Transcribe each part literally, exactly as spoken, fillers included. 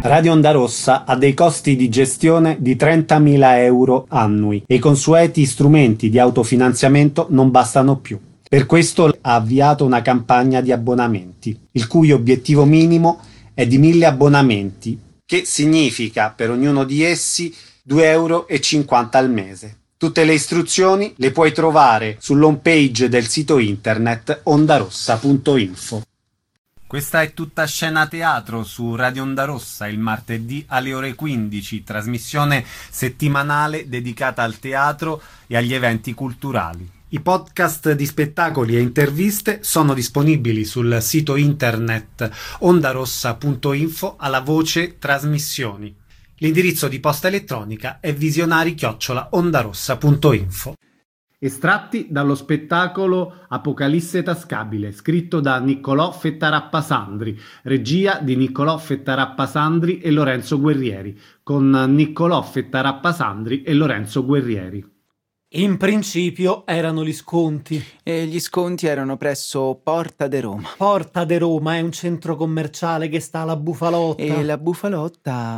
Radio Onda Rossa ha dei costi di gestione di trentamila euro annui e i consueti strumenti di autofinanziamento non bastano più. Per questo ha avviato una campagna di abbonamenti, il cui obiettivo minimo è di mille abbonamenti, che significa per ognuno di essi due euro e cinquanta al mese. Tutte le istruzioni le puoi trovare sull'home page del sito internet ondarossa punto info. Questa è tutta scena teatro su Radio Onda Rossa il martedì alle ore quindici, trasmissione settimanale dedicata al teatro e agli eventi culturali. I podcast di spettacoli e interviste sono disponibili sul sito internet ondarossa punto info alla voce trasmissioni. L'indirizzo di posta elettronica è visionari chiocciola ondarossa punto info. Estratti dallo spettacolo Apocalisse tascabile, scritto da Niccolò Fettarappa Sandri, regia di Niccolò Fettarappa Sandri e Lorenzo Guerrieri, con Niccolò Fettarappa Sandri e Lorenzo Guerrieri. In principio erano gli sconti. E gli sconti erano presso Porta de Roma. Porta de Roma è un centro commerciale che sta alla Bufalotta. E la Bufalotta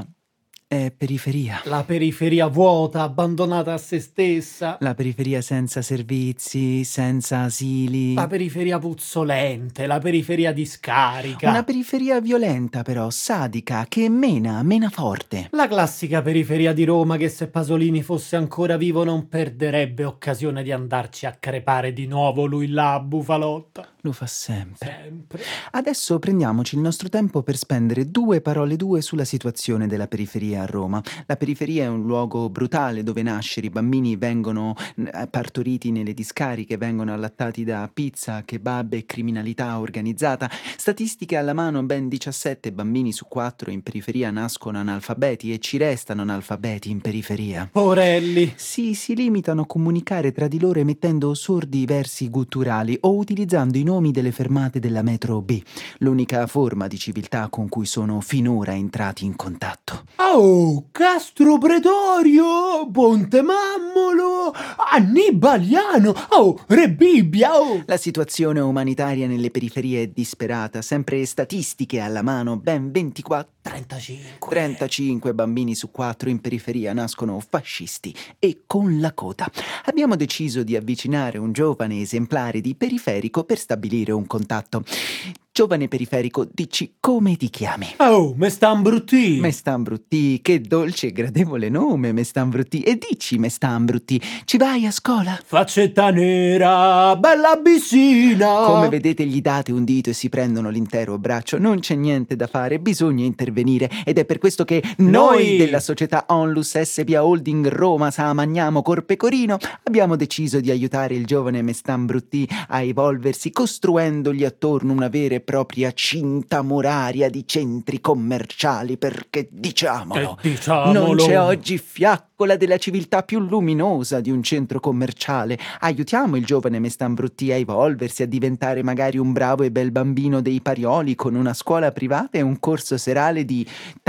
è periferia. La periferia vuota, abbandonata a se stessa. La periferia senza servizi, senza asili. La periferia puzzolente, la periferia di scarica. Una periferia violenta però, sadica, che mena, mena forte. La classica periferia di Roma che se Pasolini fosse ancora vivo non perderebbe occasione di andarci a crepare di nuovo lui là a Bufalotta. Lo fa sempre. Sempre. Adesso prendiamoci il nostro tempo per spendere due parole due sulla situazione della periferia a Roma. La periferia è un luogo brutale dove nascere, i bambini vengono partoriti nelle discariche, vengono allattati da pizza, kebab e criminalità organizzata. Statistiche alla mano, ben diciassette bambini su quattro in periferia nascono analfabeti e ci restano analfabeti in periferia. Porelli. Sì, si limitano a comunicare tra di loro emettendo sordi versi gutturali o utilizzando i nomi delle fermate della metro B, l'unica forma di civiltà con cui sono finora entrati in contatto. Oh, Castro Pretorio, Ponte Mammolo, Annibaliano, oh, Re Bibbia, oh. La situazione umanitaria nelle periferie è disperata, sempre statistiche alla mano, ben ventiquattro, trentacinque. trentacinque bambini su quattro in periferia nascono fascisti e con la coda. Abbiamo deciso di avvicinare un giovane esemplare di periferico per stabilire un contatto. Giovane periferico, dici come ti chiami? Oh, Mestan Brutti. Mestan Brutti, che dolce e gradevole nome, Mestan Brutti. E dici, Mestan Brutti, ci vai a scuola? Faccetta nera, bella bissina. Come vedete gli date un dito e si prendono l'intero braccio. Non c'è niente da fare, bisogna intervenire. Ed è per questo che noi, noi della società Onlus S P A Holding Roma Sa Magnamo Corpecorino abbiamo deciso di aiutare il giovane Mestan Brutti a evolversi costruendogli attorno una vera e propria cinta muraria di centri commerciali, perché diciamolo, eh, diciamolo, non c'è oggi fiaccola della civiltà più luminosa di un centro commerciale. Aiutiamo il giovane Mestan Brutti a evolversi, a diventare magari un bravo e bel bambino dei Parioli con una scuola privata e un corso serale di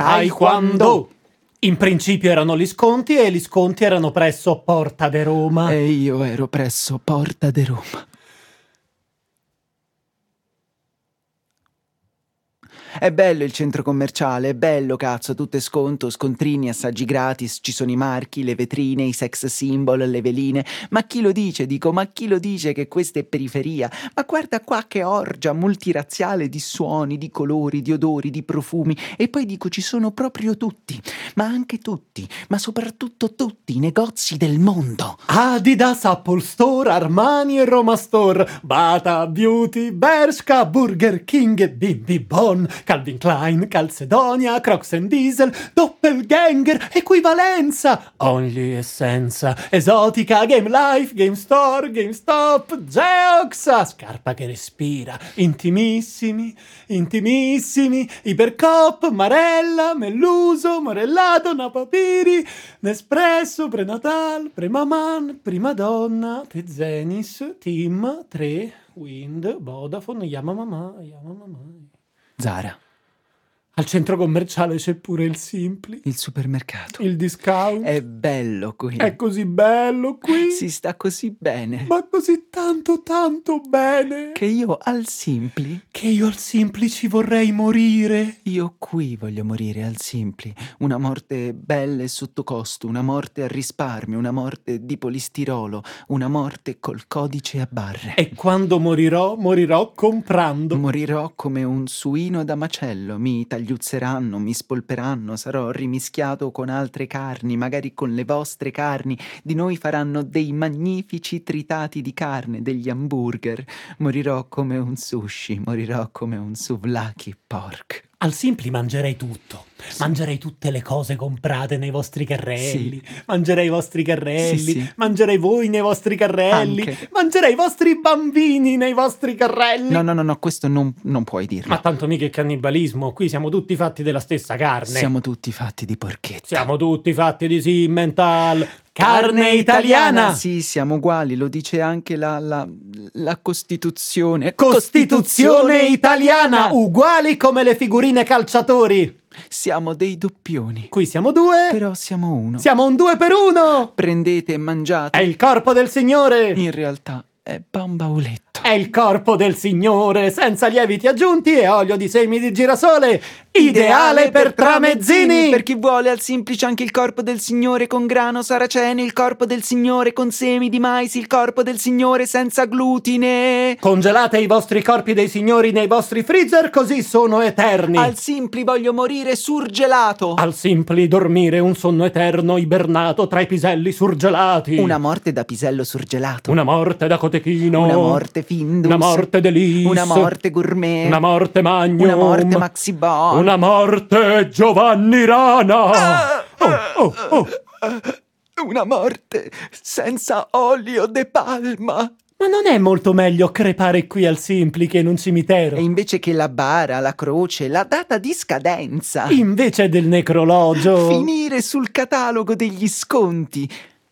taekwondo. In principio erano gli sconti e gli sconti erano presso Porta de Roma. E io ero presso Porta de Roma. È bello il centro commerciale, è bello cazzo, tutto è sconto, scontrini, assaggi gratis, ci sono i marchi, le vetrine, i sex symbol, le veline. Ma chi lo dice, dico, ma chi lo dice che questa è periferia? Ma guarda qua che orgia multirazziale di suoni, di colori, di odori, di profumi. E poi dico, ci sono proprio tutti, ma anche tutti, ma soprattutto tutti i negozi del mondo. Adidas, Apple Store, Armani e Roma Store, Bata, Beauty, Bershka, Burger King, Bimbi Bon, Calvin Klein, Calzedonia, Crocs and Diesel, Doppelganger, Equivalenza, Only Essenza, Esotica, Game Life, Game Store, GameStop, Geox, Scarpa che respira, Intimissimi, Intimissimi, Ipercop, Marella, Melluso, Morellato, Napapiri, Nespresso, Prenatal, Premaman, Prima Donna, Tezenis, Tim, tre, Wind, Vodafone, Yamamama, Yamamama. Zara. Al centro commerciale c'è pure il Simpli, Il supermercato. il discount. È bello qui. È così bello qui. Si sta così bene. Ma così tanto tanto bene Che io al Simpli, che io al Simpli ci vorrei morire. io qui voglio morire al Simpli. Una morte bella e sotto costo, una morte a risparmio, una morte di polistirolo, una morte col codice a barre. E quando morirò, morirò comprando. Morirò come un suino da macello, mi tagliuzzeranno, mi spolperanno, sarò rimischiato con altre carni, magari con le vostre carni, di noi faranno dei magnifici tritati di carne, degli hamburger. Morirò come un sushi, morirò come un souvlaki pork. Al Simpli mangerei tutto. Mangerei tutte le cose comprate nei vostri carrelli. Sì. Mangerei i vostri carrelli. Sì, sì. Mangerei voi nei vostri carrelli. Anche. Mangerei i vostri bambini nei vostri carrelli. No, no, no, no, questo non, non puoi dirlo. Ma tanto mica è cannibalismo. Qui siamo tutti fatti della stessa carne. Siamo tutti fatti di porchetta. Siamo tutti fatti di Simmental. Carne italiana. Sì, siamo uguali, lo dice anche la, la, la Costituzione. Costituzione italiana. Uguali come le figurine calciatori. Siamo dei doppioni. Qui siamo due. Però siamo uno. Siamo un due per uno. Prendete e mangiate. È il corpo del Signore. In realtà è bambauletto. È il corpo del Signore, senza lieviti aggiunti e olio di semi di girasole. Ideale per tramezzini. Per chi vuole al semplice anche il corpo del Signore con grano saraceno, il corpo del Signore con semi di mais, il corpo del Signore senza glutine. Congelate i vostri corpi dei signori nei vostri freezer, così sono eterni. Al Simpli voglio morire surgelato. Al Simpli dormire un sonno eterno ibernato tra i piselli surgelati. Una morte da pisello surgelato. Una morte da cotechino. Una morte Findus. Una morte Delis. Una morte gourmet. Una morte Magnum. Una morte Maxi Bon. Una morte Giovanni Rana. Ah, oh, oh, oh. Una morte senza olio de palma. Ma non è molto meglio crepare qui al Simpli che in un cimitero? E invece che la bara, la croce, la data di scadenza. Invece del necrologio. Finire sul catalogo degli sconti.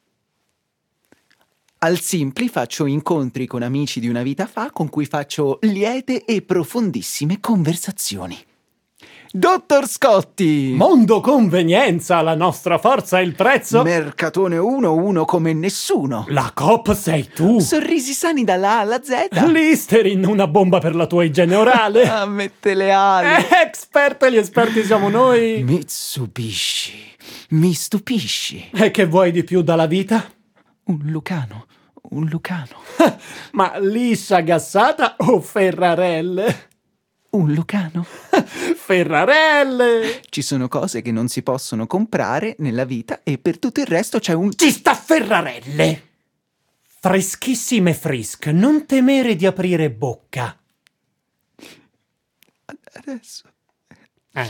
Al Simpli faccio incontri con amici di una vita fa con cui faccio liete e profondissime conversazioni. Dottor Scotti! Mondo convenienza, la nostra forza e il prezzo. Mercatone uno, uno come nessuno. La Coop sei tu. Sorrisi sani dalla A alla Z. Listerin, una bomba per la tua igiene orale. Ah, mette le ali. Eh, esperto, gli esperti siamo noi. Mitsubishi, mi stupisci. E che vuoi di più dalla vita? Un Lucano, un Lucano. Ma liscia gassata o ferrarelle? Un Lucano. Ferrarelle! Ci sono cose che non si possono comprare nella vita e per tutto il resto c'è un... Ci sta ferrarelle! Freschissime Frisk, non temere di aprire bocca. Adesso, Eh.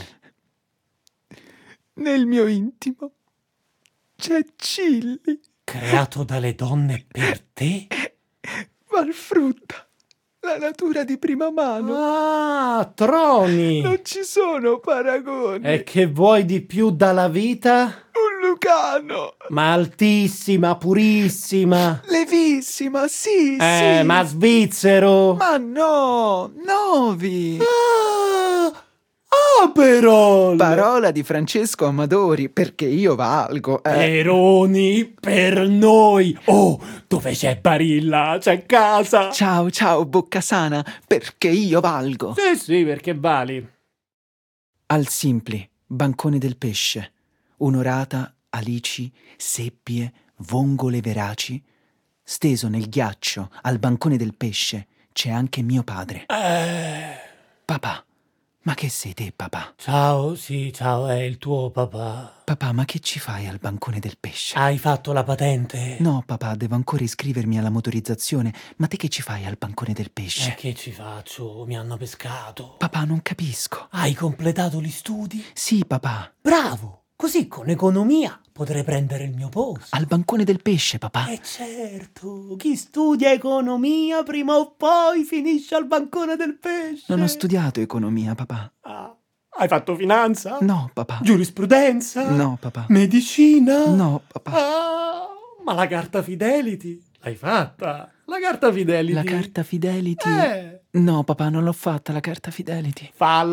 nel mio intimo, c'è Chilli. Creato dalle donne per te? Valfrutta, la natura di prima mano. Ah, troni! Non ci sono paragoni. E che vuoi di più dalla vita? Un Lucano. Ma altissima, purissima. Levissima, sì, Eh, sì. ma svizzero. Ma no, Novi. Ah, Aperol. Parola di Francesco Amadori, perché io valgo. Eh. Peroni per noi. Oh, dove c'è Barilla? C'è casa. Ciao, ciao, Boccasana, perché io valgo. Sì, sì, perché vali. Al Simpli, bancone del pesce, un'orata, alici, seppie, vongole veraci. Steso nel ghiaccio, al bancone del pesce, c'è anche mio padre. Eh. Papà, ma che sei te, papà? Ciao, sì, ciao, è il tuo papà. Papà, ma che ci fai al bancone del pesce? Hai fatto la patente? No, papà, devo ancora iscrivermi alla motorizzazione. Ma te che ci fai al bancone del pesce? E che ci faccio? Mi hanno pescato. Papà, non capisco. Hai completato gli studi? Sì, papà. Bravo! Così con economia potrei prendere il mio posto. Al bancone del pesce, papà. Eh certo, chi studia economia prima o poi finisce al bancone del pesce. Non ho studiato economia, papà. Ah, hai fatto finanza? No, papà. Giurisprudenza? No, papà. Medicina? No, papà. Ah, ma la carta Fidelity? L'hai fatta? La carta Fidelity? La carta Fidelity? Eh, No, papà, non l'ho fatta la carta Fidelity. falla.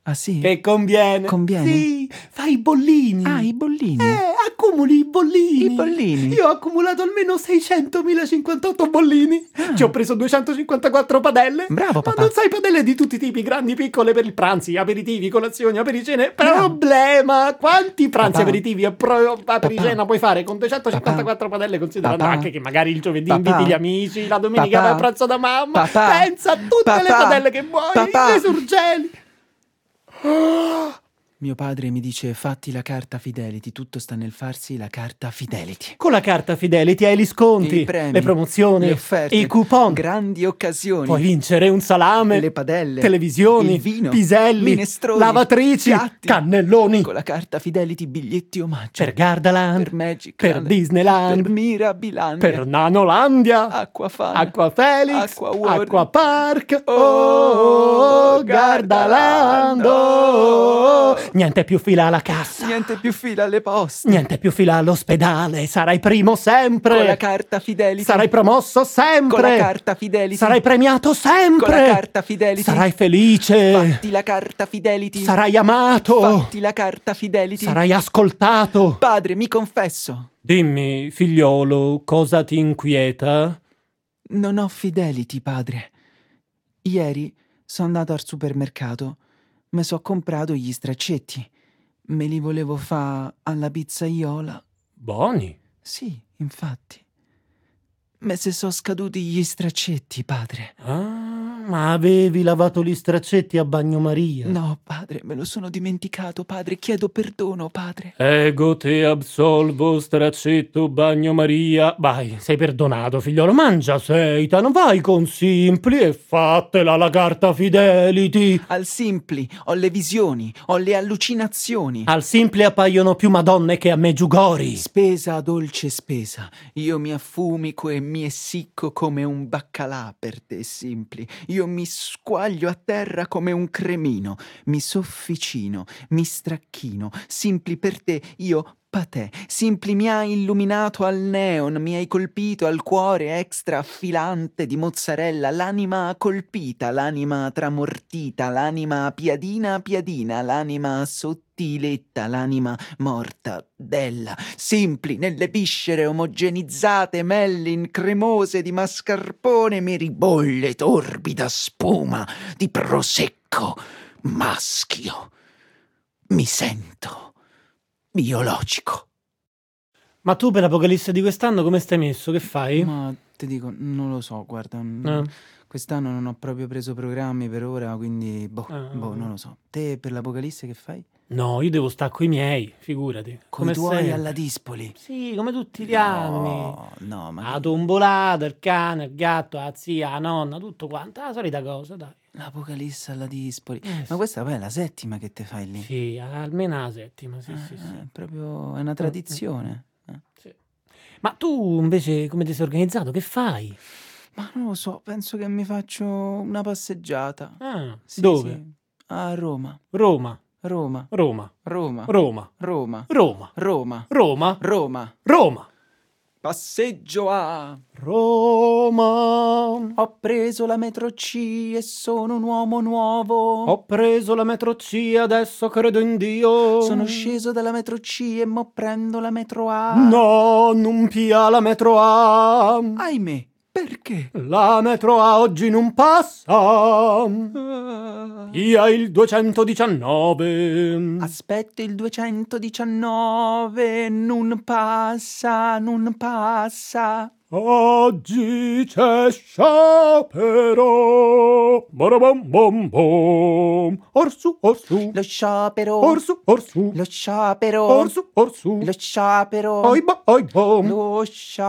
Ah sì? Che conviene. Conviene? Sì, fai i bollini. Ah, i bollini. Eh, accumuli i bollini. I bollini. Io ho accumulato almeno seicentomilacinquantotto bollini. Ah. Ci ho preso duecentocinquantaquattro padelle. Bravo, Ma papà. non sai, padelle di tutti i tipi, grandi, piccole, per il pranzi, aperitivi, colazioni, apericene. Bravo. Problema! Quanti pranzi, Papà. aperitivi e pro- apericena Papà. puoi fare con duecentocinquantaquattro padelle, considerando Papà. anche che magari il giovedì Papà. inviti gli amici, la domenica Papà. vai a pranzo da mamma. Papà. Pensa a tutte Papà. le padelle che vuoi, Papà. le surgeli. Mio padre mi dice fatti la carta Fidelity, tutto sta nel farsi la carta Fidelity. Con la carta Fidelity hai gli sconti, I premi, le promozioni, le offerte, i coupon. grandi occasioni. Puoi vincere un salame, le padelle, televisioni, il vino, piselli, minestroni, lavatrici, piatti. cannelloni. Con la carta Fidelity biglietti omaggio. Per Gardaland, per Magic per Land, Disneyland, per Mirabilandia, per Nanolandia, Acquafan, Acqua Felix, Acqua World, Acqua Park, Oh, oh, Gardaland, oh. Niente più fila alla cassa, niente più fila alle poste. niente più fila all'ospedale, sarai primo sempre. Con la carta Fidelity, Sarai promosso sempre. con la carta Fidelity, Sarai premiato sempre. con la carta Fidelity, Sarai felice. fatti la carta Fidelity, Sarai amato. fatti la carta Fidelity. Sarai ascoltato. Padre, mi confesso, Dimmi, figliolo, cosa ti inquieta? non ho Fidelity, padre. Ieri sono andato al supermercato, mi so comprato gli straccetti. Me li volevo fa alla pizzaiola. Buoni. Sì, infatti. Ma se sono scaduti gli straccetti, padre. Ah, ma avevi lavato gli straccetti a bagnomaria? No, padre, me lo sono dimenticato, padre. Chiedo perdono, padre. Ego te absolvo, straccetto bagnomaria. Vai, sei perdonato, figliolo. Mangia seita, non vai con Simpli e fatela la carta Fidelity. Al Simpli ho le visioni, ho le allucinazioni. Al Simpli appaiono più madonne che a Meggiugori. Spesa, dolce spesa. Io mi affumico e mi essicco come un baccalà per te, Simpli. Io mi squaglio a terra come un cremino. Mi sofficino, mi stracchino. Simpli per te, io patè. Simpli mi hai illuminato al neon, mi hai colpito al cuore extra affilante di mozzarella, l'anima colpita, l'anima tramortita, l'anima piadina piadina, l'anima sottiletta, l'anima morta, bella. Simpli nelle viscere omogenizzate, mellin cremose di mascarpone, mi ribolle torbida spuma di prosecco maschio. Mi sento biologico. Ma tu per l'Apocalisse di quest'anno come stai messo? Che fai? Ma ti dico, non lo so, guarda, n- Eh. quest'anno non ho proprio preso programmi per ora, quindi boh, Ah. boh, non lo so. Te per l'Apocalisse che fai? No, io devo stare coi miei, figurati. Come Come tuoi sempre. alla Dispoli. Sì, come tutti gli anni. No, no, ma La tombolata, il cane, il gatto, la zia, la nonna, tutto quanto. La solita cosa, dai. l'Apocalisse alla Dispoli. Eh, sì. Ma questa poi è la settima che te fai lì. Sì, almeno la settima, sì, Eh, sì, sì. eh, proprio è una tradizione. eh. Sì. Ma tu invece come ti sei organizzato? Che fai? Ma non lo so, penso che mi faccio una passeggiata. Ah, Sì, dove? sì. A Roma, Roma, Roma, Roma, Roma, Roma, Roma, Roma, Roma, Roma, Roma. Roma, Passeggio a... Roma. Ho preso la metro C e sono un uomo nuovo. Ho preso la metro C, adesso credo in Dio. Sono sceso dalla metro C e mo prendo la metro A. No, non pia la metro A. Ahimè, perché? La metro A oggi non passa. Ah. Pia il duecentodiciannove. Aspetta il duecentodiciannove, non passa, non passa. Oggi c'è sciopero. Barabam bom bom. Orsu, orsu. Lo sciopero, Orsu, orsu. lo sciopero, Orsu, orsu. lo sciopero, Oi ba, oi bom. lo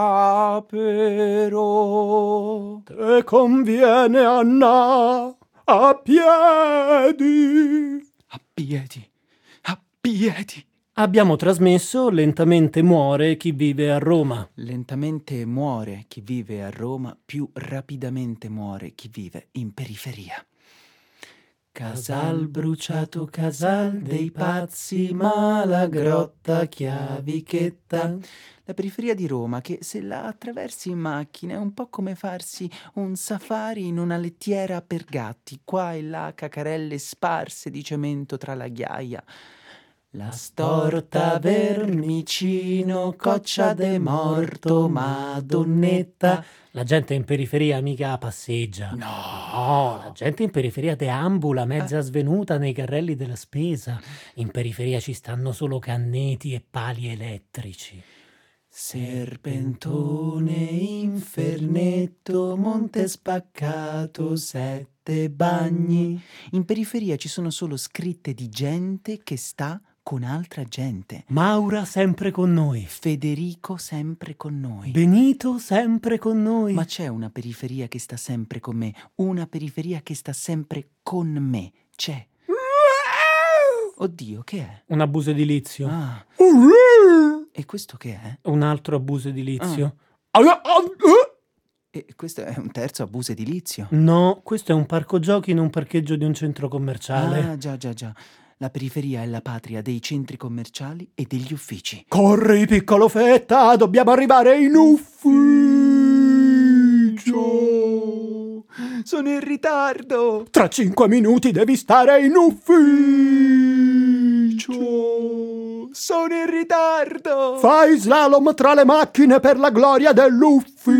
sciopero. Te conviene, Anna, a piedi. A piedi, a piedi. Abbiamo trasmesso Lentamente muore chi vive a Roma. Lentamente muore chi vive a Roma, più rapidamente muore chi vive in periferia. Casal bruciato, casal dei pazzi, ma la grotta chiavichetta. La periferia di Roma, che se la attraversi in macchina è un po' come farsi un safari in una lettiera per gatti, qua e là cacarelle sparse di cemento tra la ghiaia. La storta vermicino, coccia de morto, madonnetta. La gente in periferia mica passeggia. No. No, la gente in periferia deambula mezza svenuta nei carrelli della spesa. In periferia ci stanno solo canneti e pali elettrici. Serpentone, infernetto, monte spaccato, sette bagni. In periferia ci sono solo scritte di gente che sta con altra gente. Maura sempre con noi. Federico sempre con noi. Benito sempre con noi. Ma c'è una periferia che sta sempre con me, una periferia che sta sempre con me. C'è. Oddio, che è? Un abuso edilizio. Ah. E questo che è? Un altro abuso edilizio. E questo è un terzo abuso edilizio. No, questo è un parco giochi in un parcheggio di un centro commerciale. Ah, già, già, già. La periferia è la patria dei centri commerciali e degli uffici. Corri, piccolo fetta, dobbiamo arrivare in ufficio. Sono in ritardo. Tra cinque minuti devi stare in ufficio. Sono in ritardo. Fai slalom tra le macchine per la gloria dell'ufficio.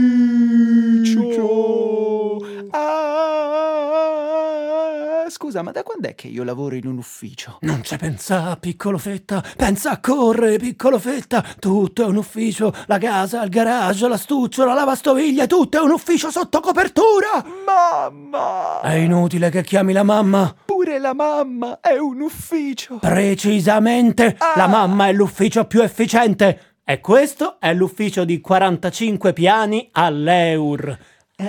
Ah, scusa, ma da quando è che io lavoro in un ufficio? Non ci pensa, piccolo fetta. Pensa a correre, piccolo fetta. Tutto è un ufficio. La casa, il garage, la stuccio, la lavastoviglie. Tutto è un ufficio sotto copertura. Mamma! È inutile che chiami la mamma. Pure la mamma è un ufficio. Precisamente. Ah. La mamma è l'ufficio più efficiente. E questo è l'ufficio di quarantacinque piani all'Eur.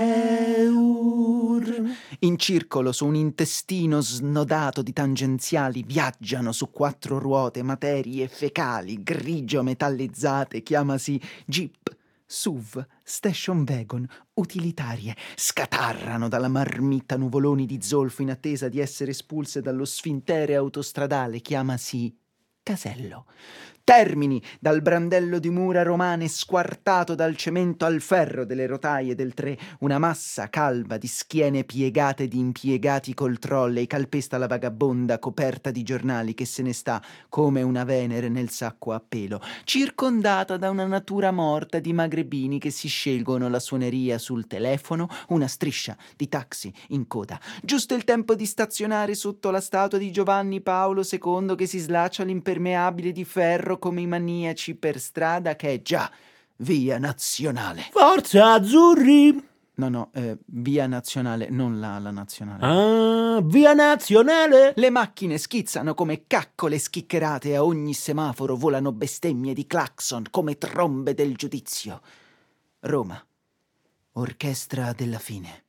Eur. In circolo su un intestino snodato di tangenziali viaggiano su quattro ruote materie fecali grigio metallizzate, chiamasi Jeep, S U V, station wagon, utilitarie, scatarrano dalla marmitta nuvoloni di zolfo in attesa di essere espulse dallo sfintere autostradale, chiamasi casello. Termini dal brandello di mura romane squartato dal cemento al ferro delle rotaie del tre, una massa calva di schiene piegate di impiegati col trolley calpesta la vagabonda coperta di giornali che se ne sta come una Venere nel sacco a pelo, circondata da una natura morta di magrebini che si scelgono la suoneria sul telefono, una striscia di taxi in coda, giusto il tempo di stazionare sotto la statua di Giovanni Paolo secondo che si slaccia l'impermeabile di ferro come i maniaci per strada, che è già via nazionale. Forza azzurri! No, no, eh, via nazionale, non la, la nazionale. Ah, via nazionale! Le macchine schizzano come caccole schiccherate, a ogni semaforo volano bestemmie di clacson come trombe del giudizio. Roma, orchestra della fine.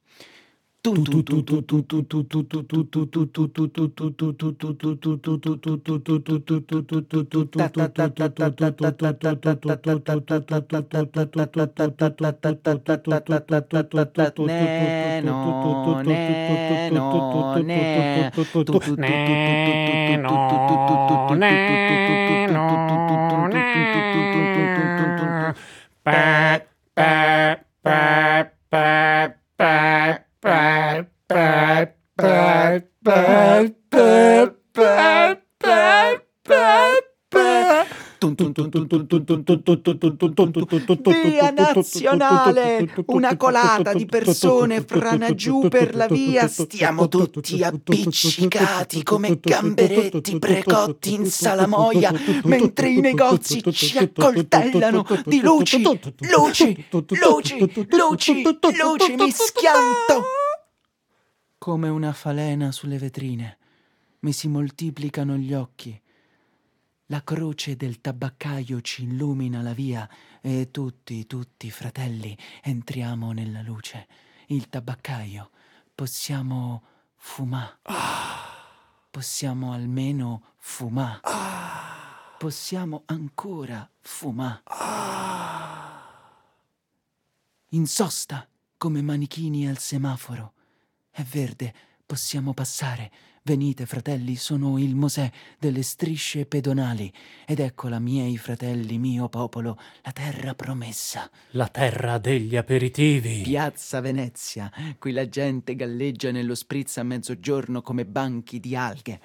Via nazionale, una colata di persone frana giù per la via, stiamo tutti appiccicati come gamberetti precotti in salamoia, mentre i negozi ci accoltellano di luci, luci, luci, luci, luci, mi schianto come una falena sulle vetrine, mi si moltiplicano gli occhi. La croce del tabaccaio ci illumina la via e tutti, tutti, fratelli, entriamo nella luce. Il tabaccaio, possiamo fumare. Possiamo almeno fumare. Possiamo ancora fumare. In sosta, come manichini al semaforo. È verde, possiamo passare. Venite, fratelli, sono il Mosè delle strisce pedonali. Ed eccola, miei fratelli, mio popolo, la terra promessa. La terra degli aperitivi. Piazza Venezia, qui la gente galleggia nello spritz a mezzogiorno come banchi di alghe.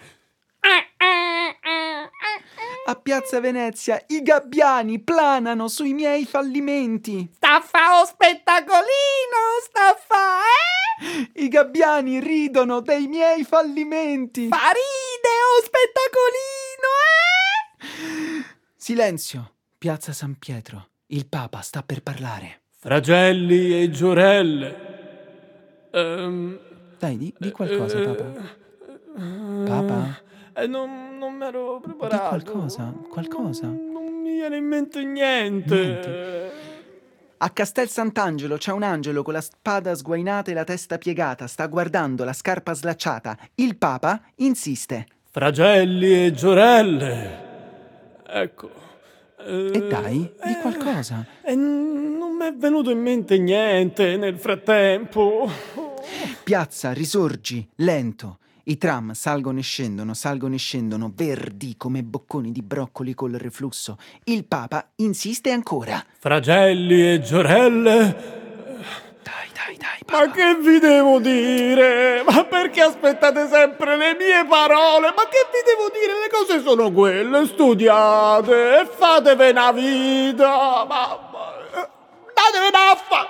A Piazza Venezia i gabbiani planano sui miei fallimenti. Sta a fa o spettacolino, sta a fa, eh? I gabbiani ridono dei miei fallimenti. Fa ride o spettacolino, eh? Silenzio, Piazza San Pietro. Il Papa sta per parlare. Fragelli e Giorelle. Um, Dai, di, di qualcosa, eh, Papa. Papa? Eh, non, non mi ero preparato. Di qualcosa, qualcosa. Non, non mi viene in mente niente. Niente. A Castel Sant'Angelo c'è un angelo con la spada sguainata e la testa piegata. Sta guardando la scarpa slacciata. Il Papa insiste. Fragelli e Giorelle. Ecco. Eh, E dai, di qualcosa. Eh, non mi è venuto in mente niente nel frattempo. Piazza, risorgi, lento. I tram salgono e scendono, salgono e scendono, verdi come bocconi di broccoli col reflusso. Il Papa insiste ancora. Fragelli e Giorelle. Dai, dai, dai, Papa. Ma che vi devo dire? Ma perché aspettate sempre le mie parole? Ma che vi devo dire? Le cose sono quelle, studiate e fatevi una vita. Ma, ma datevi una fa.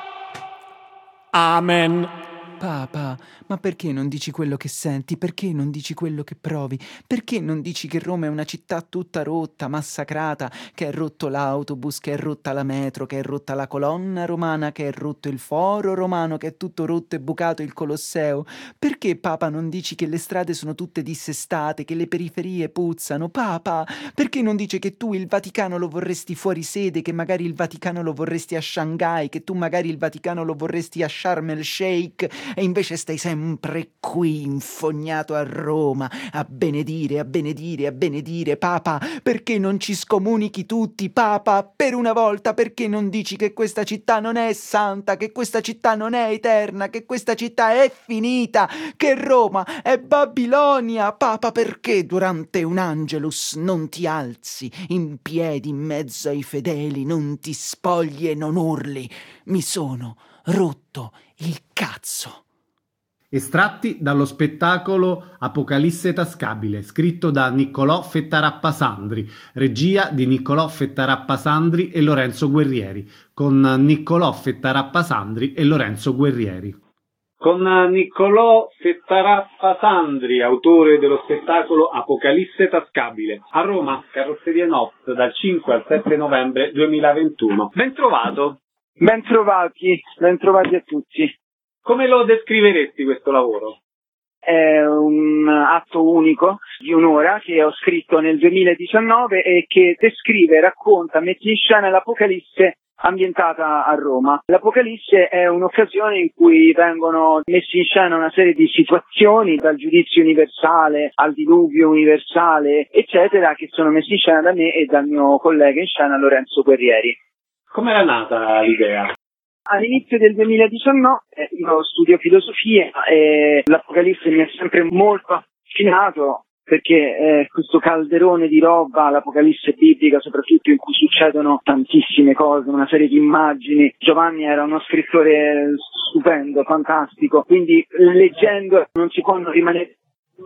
Amen. Papa, ma perché non dici quello che senti? Perché non dici quello che provi? Perché non dici che Roma è una città tutta rotta, massacrata, che è rotto l'autobus, che è rotta la metro, che è rotta la colonna romana, che è rotto il foro romano, che è tutto rotto e bucato il Colosseo? Perché, Papa, non dici che le strade sono tutte dissestate, che le periferie puzzano? Papa, perché non dici che tu il Vaticano lo vorresti fuori sede, che magari il Vaticano lo vorresti a Shanghai, che tu magari il Vaticano lo vorresti a Sharm el Sheikh? E invece stai sempre qui, infognato a Roma, a benedire, a benedire, a benedire. Papa, perché non ci scomunichi tutti? Papa, per una volta, perché non dici che questa città non è santa, che questa città non è eterna, che questa città è finita, che Roma è Babilonia? Papa, perché durante un Angelus non ti alzi in piedi in mezzo ai fedeli, non ti spogli e non urli? Mi sono rotto il cazzo. Estratti dallo spettacolo Apocalisse tascabile, scritto da Niccolò Fettarappa Sandri, regia di Niccolò Fettarappa Sandri e Lorenzo Guerrieri, con Niccolò Fettarappa Sandri e Lorenzo Guerrieri. Con Niccolò Fettarappa Sandri, autore dello spettacolo Apocalisse tascabile, a Roma, Carrozzeria Not, dal cinque al sette novembre duemilaventuno. Ben trovato! Ben trovati, ben trovati a tutti. Come lo descriveresti questo lavoro? È un atto unico di un'ora che ho scritto nel duemiladiciannove e che descrive, racconta, mette in scena l'Apocalisse ambientata a Roma. L'Apocalisse è un'occasione in cui vengono messi in scena una serie di situazioni, dal giudizio universale al diluvio universale, eccetera, che sono messi in scena da me e dal mio collega in scena Lorenzo Guerrieri. Come era nata l'idea? All'inizio del duemiladiciannove io studio filosofia e l'Apocalisse mi ha sempre molto affascinato perché è questo calderone di roba, l'Apocalisse biblica soprattutto, in cui succedono tantissime cose, una serie di immagini. Giovanni era uno scrittore stupendo, fantastico, quindi leggendo non si può rimanere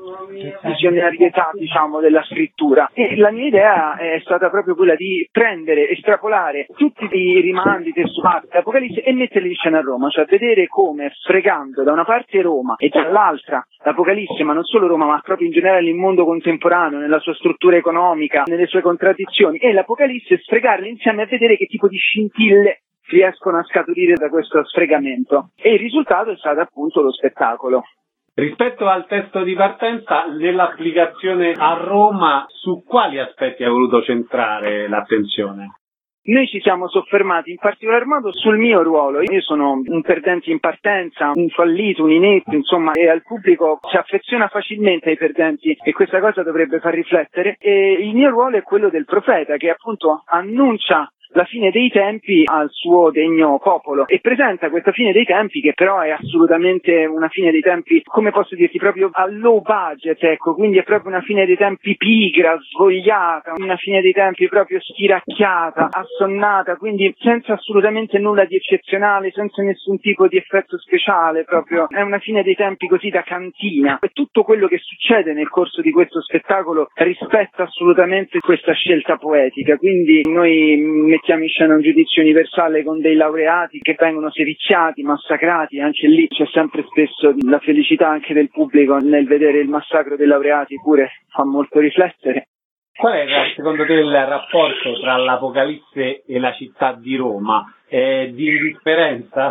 visionarietà, diciamo, della scrittura. E la mia idea è stata proprio quella di prendere, estrapolare tutti i rimandi testuali dell'Apocalisse e metterli in scena a Roma, cioè vedere come, fregando da una parte Roma e dall'altra l'Apocalisse, ma non solo Roma, ma proprio in generale il mondo contemporaneo, nella sua struttura economica, nelle sue contraddizioni, e l'Apocalisse, sfregarli insieme e vedere che tipo di scintille riescono a scaturire da questo sfregamento. E il risultato è stato appunto lo spettacolo. Rispetto al testo di partenza, nell'applicazione a Roma, su quali aspetti ha voluto centrare l'attenzione? Noi ci siamo soffermati in particolar modo sul mio ruolo. Io sono un perdente in partenza, un fallito, un inetto, insomma, e al pubblico si affeziona facilmente ai perdenti e questa cosa dovrebbe far riflettere. E il mio ruolo è quello del profeta, che appunto annuncia la fine dei tempi al suo degno popolo e presenta questa fine dei tempi che però è assolutamente una fine dei tempi, come posso dirti, proprio a low budget, ecco, quindi è proprio una fine dei tempi pigra, svogliata, una fine dei tempi proprio stiracchiata, assonnata, quindi senza assolutamente nulla di eccezionale, senza nessun tipo di effetto speciale, proprio è una fine dei tempi così da cantina. E tutto quello che succede nel corso di questo spettacolo rispetta assolutamente questa scelta poetica, quindi noi mettiamo in scena un giudizio universale con dei laureati che vengono seviziati, massacrati, anche lì c'è sempre spesso la felicità anche del pubblico nel vedere il massacro dei laureati, pure fa molto riflettere. Qual è secondo te il rapporto tra l'Apocalisse e la città di Roma? È di indifferenza?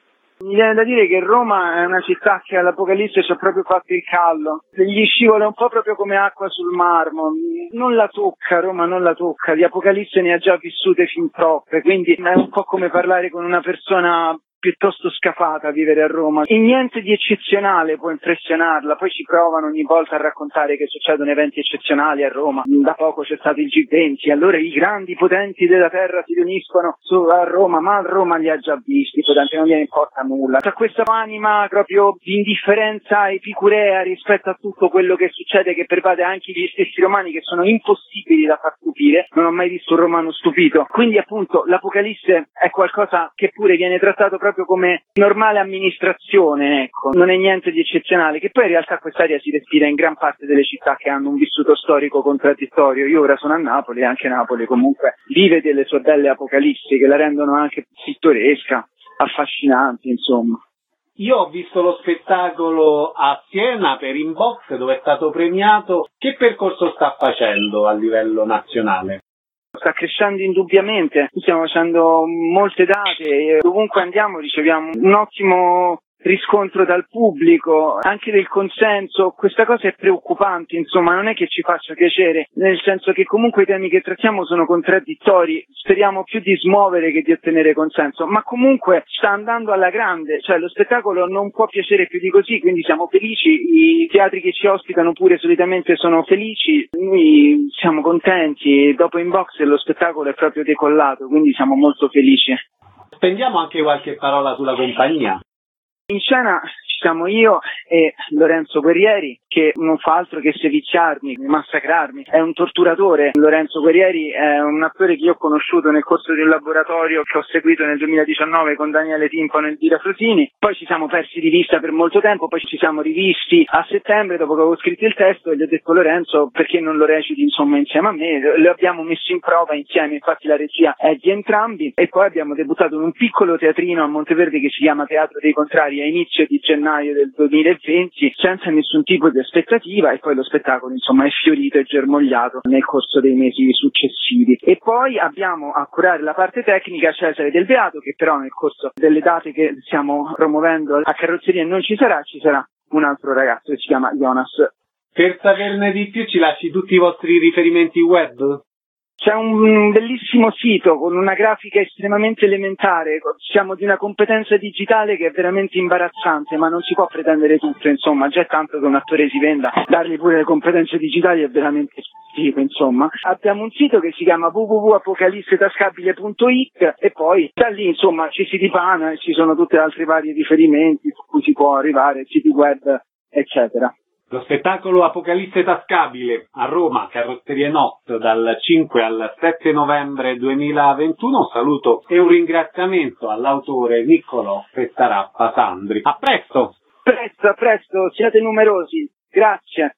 Mi viene da dire che Roma è una città che all'Apocalisse ci ha proprio fatto il callo, gli scivola un po' proprio come acqua sul marmo, non la tocca, Roma non la tocca, di Apocalisse ne ha già vissute fin troppe, quindi è un po' come parlare con una persona piuttosto scafata a vivere a Roma e niente di eccezionale può impressionarla, poi ci provano ogni volta a raccontare che succedono eventi eccezionali a Roma, da poco c'è stato il G venti, allora i grandi potenti della terra si riuniscono su, a Roma, ma a Roma li ha già visti, potenti, non gliene importa nulla, c'è questa anima proprio di indifferenza epicurea rispetto a tutto quello che succede che pervade anche gli stessi romani che sono impossibili da far stupire, non ho mai visto un romano stupito, quindi appunto l'Apocalisse è qualcosa che pure viene trattato proprio proprio come normale amministrazione, ecco, non è niente di eccezionale, che poi in realtà quest'area si respira in gran parte delle città che hanno un vissuto storico contraddittorio. Io ora sono a Napoli e anche Napoli comunque vive delle sue belle apocalissi che la rendono anche pittoresca, affascinante, insomma. Io ho visto lo spettacolo a Siena per Inbox dove è stato premiato. Che percorso sta facendo a livello nazionale? Sta crescendo indubbiamente, stiamo facendo molte date e dovunque andiamo riceviamo un ottimo riscontro dal pubblico, anche del consenso. Questa cosa è preoccupante, insomma, non è che ci faccia piacere, nel senso che comunque i temi che trattiamo sono contraddittori, speriamo più di smuovere che di ottenere consenso, ma comunque sta andando alla grande, cioè lo spettacolo non può piacere più di così, quindi siamo felici, i teatri che ci ospitano pure solitamente sono felici, noi siamo contenti, dopo Inbox lo spettacolo è proprio decollato, quindi siamo molto felici. Spendiamo anche qualche parola sulla compagnia. In scena ci siamo io e Lorenzo Guerrieri, che non fa altro che seviziarmi, massacrarmi. È un torturatore. Lorenzo Guerrieri è un attore che io ho conosciuto nel corso di un laboratorio che ho seguito nel duemiladiciannove con Daniele Timpano e Elvira Frosini. Poi ci siamo persi di vista per molto tempo, poi ci siamo rivisti a settembre dopo che avevo scritto il testo e gli ho detto: Lorenzo, perché non lo reciti insomma insieme a me? Lo abbiamo messo in prova insieme, infatti la regia è di entrambi, e poi abbiamo debuttato in un piccolo teatrino a Monteverde che si chiama Teatro dei Contrari a inizio di gennaio del duemilaventi, senza nessun tipo di aspettativa, e poi lo spettacolo insomma è fiorito e germogliato nel corso dei mesi successivi. E poi abbiamo a curare la parte tecnica Cesare Del Beato, che però nel corso delle date che stiamo promuovendo a Carrozzeria non ci sarà, ci sarà un altro ragazzo che si chiama Jonas. Per saperne di più ci lasci tutti i vostri riferimenti web? C'è un bellissimo sito con una grafica estremamente elementare, siamo di una competenza digitale che è veramente imbarazzante, ma non si può pretendere tutto, insomma, già è tanto che un attore si venda, dargli pure le competenze digitali è veramente schifo, insomma. Abbiamo un sito che si chiama w w w punto apocalisse tascabile punto i t e poi da lì, insomma, ci si dipana e ci sono tutti altri vari riferimenti su cui si può arrivare, siti web, eccetera. Lo spettacolo Apocalisse Tascabile a Roma, Carrozzeria Not, dal cinque al sette novembre duemilaventuno. Un saluto e un ringraziamento all'autore Niccolò Fettarappa Sandri. A presto! Presto, a presto, siate numerosi. Grazie.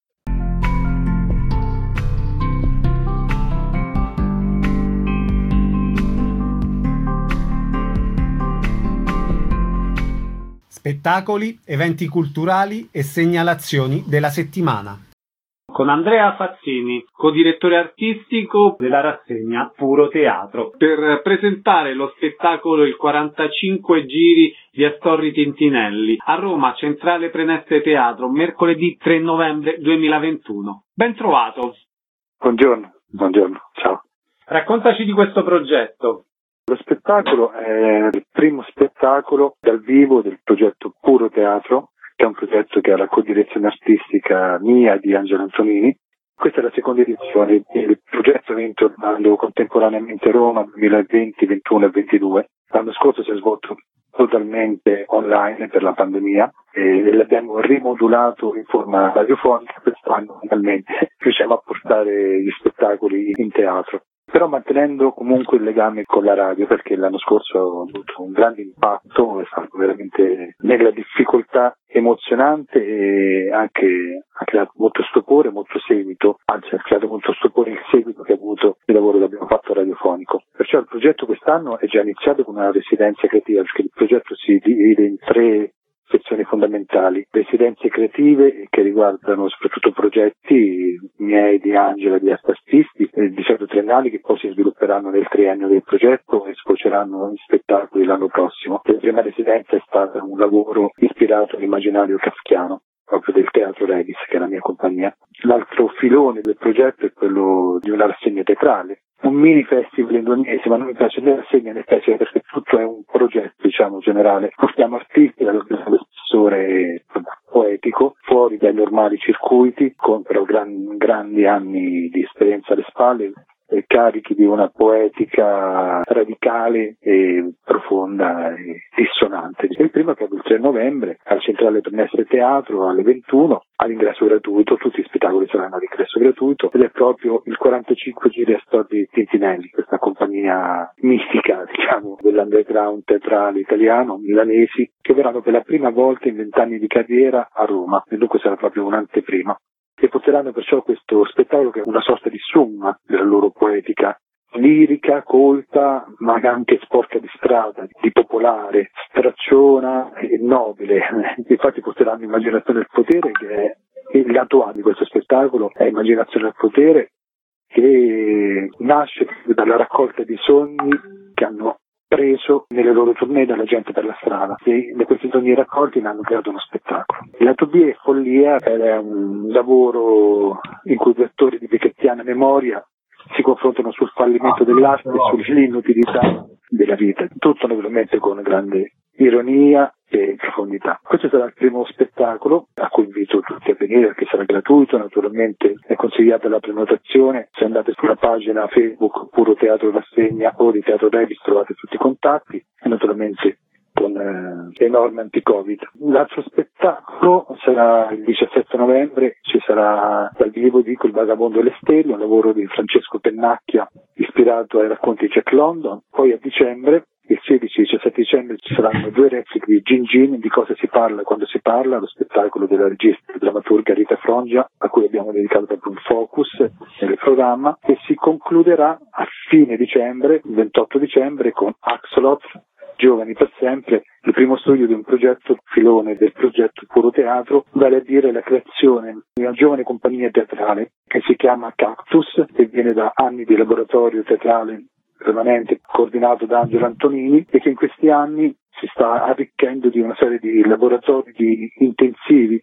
Spettacoli, eventi culturali e segnalazioni della settimana. Con Andrea Fazzini, co-direttore artistico della rassegna Puro Teatro, per presentare lo spettacolo Il quarantacinque giri di Astorri Tintinelli a Roma, Centrale Preneste Teatro, mercoledì tre novembre duemilaventuno. Ben trovato! Buongiorno, buongiorno, ciao. Raccontaci di questo progetto. Lo spettacolo è il primo spettacolo dal vivo del progetto Puro Teatro, che è un progetto che ha la co-direzione artistica mia di Angelo Antonini, Questa è la seconda edizione, il progetto viene tornando contemporaneamente a Roma duemilaventi, ventuno e ventidue. L'anno scorso si è svolto totalmente online per la pandemia e l'abbiamo rimodulato in forma radiofonica, quest'anno finalmente riusciamo a portare gli spettacoli in teatro, però mantenendo comunque il legame con la radio, perché l'anno scorso ha avuto un grande impatto, è stato veramente nella difficoltà emozionante e anche ha creato molto stupore, molto seguito, anzi ha creato molto stupore il seguito che ha avuto il lavoro che abbiamo fatto radiofonico. Perciò il progetto quest'anno è già iniziato con una residenza creativa, perché il progetto si divide in tre sezioni fondamentali: residenze creative che riguardano soprattutto progetti miei, di Angela, di artisti, di solito triennali, che poi si svilupperanno nel triennio del progetto e sfoceranno in spettacoli l'anno prossimo. La prima residenza è stata un lavoro ispirato all'immaginario kafkiano, proprio del Teatro Rebis, che è la mia compagnia. L'altro filone del progetto è quello di una rassegna teatrale, un mini festival in due mesi, ma non mi piace né rassegna né festival perché tutto è un progetto, diciamo, generale. Portiamo artisti dallo spessore poetico fuori dai normali circuiti, con però gran, grandi anni di esperienza alle spalle, e carichi di una poetica radicale e profonda e dissonante. Il primo è proprio il tre novembre al Centrale Permesse Teatro alle ventuno, all'ingresso gratuito, tutti gli spettacoli saranno all'ingresso gratuito, ed è proprio il quarantacinque giri a Stordi Tintinelli, questa compagnia mistica, diciamo, dell'underground teatrale italiano, milanesi, che verranno per la prima volta in vent'anni di carriera a Roma, e dunque sarà proprio un'anteprima. E porteranno perciò questo spettacolo che è una sorta di summa della loro poetica lirica, colta, ma anche sporca di strada, di popolare, stracciona e nobile. Infatti porteranno Immaginazione al potere, che è il lato A di questo spettacolo, è Immaginazione al potere, che nasce dalla raccolta di sogni che hanno preso nelle loro tournée dalla gente per la strada, e da questi sogni raccolti ne hanno creato uno spettacolo. Il lato B è Follia, ed è un lavoro in cui due attori di Picchettiana memoria si confrontano sul fallimento dell'arte e sull'inutilità della vita, tutto naturalmente con grande ironia e profondità. Questo sarà il primo spettacolo a cui invito tutti a venire, perché sarà gratuito, naturalmente è consigliata la prenotazione. Se andate sulla pagina Facebook Puro Teatro Rassegna o di Teatro Rebis trovate tutti i contatti, e naturalmente con eh, le norme anti-Covid. L'altro spettacolo sarà il diciassette novembre, ci sarà dal vivo dico Il Vagabondo e le Stelle, un lavoro di Francesco Pennacchia ispirato ai racconti di Jack London. Poi a dicembre, il sedici e diciassette dicembre, ci saranno due repliche di Gin Gin, Di cosa si parla quando si parla, lo spettacolo della regista e drammaturga Rita Frongia, a cui abbiamo dedicato proprio un focus nel programma, e si concluderà a fine dicembre, il ventotto dicembre, con Axolotl, Giovani per sempre, il primo studio di un progetto filone del progetto Puro Teatro, vale a dire la creazione di una giovane compagnia teatrale che si chiama Cactus, che viene da anni di laboratorio teatrale permanente coordinato da Angelo Antonini, e che in questi anni si sta arricchendo di una serie di laboratori di intensivi,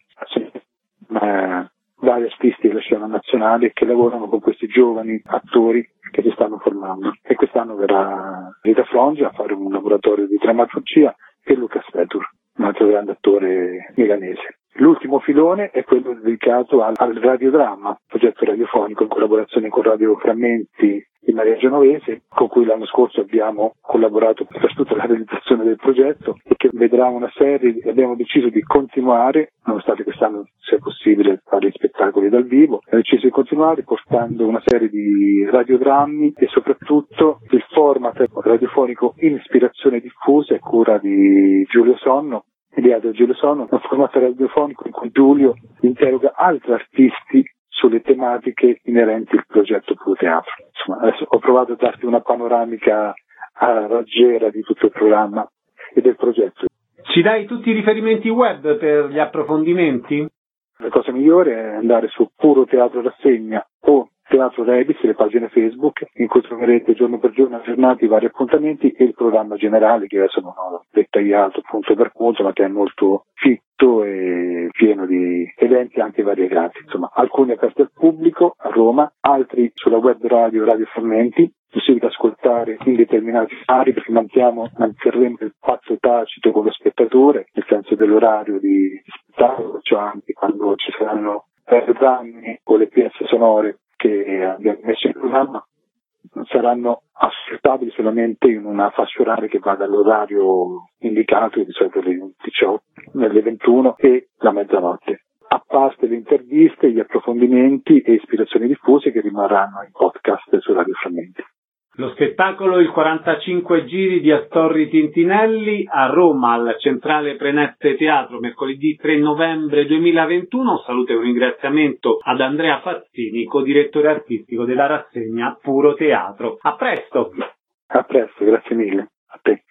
eh, vari artisti della scena nazionale che lavorano con questi giovani attori che si stanno formando. E quest'anno verrà Rita Frongia a fare un laboratorio di drammaturgia e Luca Svetur, un altro grande attore milanese. L'ultimo filone è quello dedicato al, al radiodramma, progetto radiofonico in collaborazione con Radio Frammenti di Maria Genovese, con cui l'anno scorso abbiamo collaborato per tutta la realizzazione del progetto, e che vedrà una serie, abbiamo deciso di continuare, nonostante quest'anno sia possibile fare gli spettacoli dal vivo, abbiamo deciso di continuare portando una serie di radiodrammi e soprattutto il format radiofonico in ispirazione diffusa, a cura di Giulio Sonno, ideato da Giulio Sonno, un formato radiofonico in cui Giulio interroga altri artisti sulle tematiche inerenti al progetto Puro Teatro. Insomma, adesso ho provato a darti una panoramica a raggiera di tutto il programma e del progetto. Ci dai tutti i riferimenti web per gli approfondimenti? La cosa migliore è andare su Puro Teatro Rassegna o Teatro Rebis, le pagine Facebook, in cui troverete giorno per giorno aggiornati i vari appuntamenti e il programma generale, che adesso non ho dettagliato punto per punto, ma che è molto fitto e pieno di eventi anche variegati. Insomma, alcuni aperti al pubblico a Roma, altri sulla web radio Radio Frammenti, possibile ascoltare in determinati orari, perché mantiamo, manterremo il patto tacito con lo spettatore, nel senso dell'orario di spettacolo, cioè anche quando ci saranno programmi o le pièce sonore che abbiamo messo in programma saranno ascoltabili solamente in una fascia oraria che va dall'orario indicato, di solito alle diciotto, alle ventuno e la mezzanotte, a parte le interviste, gli approfondimenti e ispirazioni diffuse che rimarranno in podcast su Radio Frammenti. Lo spettacolo Il quarantacinque giri di Astorri Tintinelli a Roma al Centrale Preneste Teatro mercoledì tre novembre duemilaventuno. Un saluto e un ringraziamento ad Andrea Fazzini, co-direttore artistico della rassegna Puro Teatro. A presto! A presto, grazie mille. A te.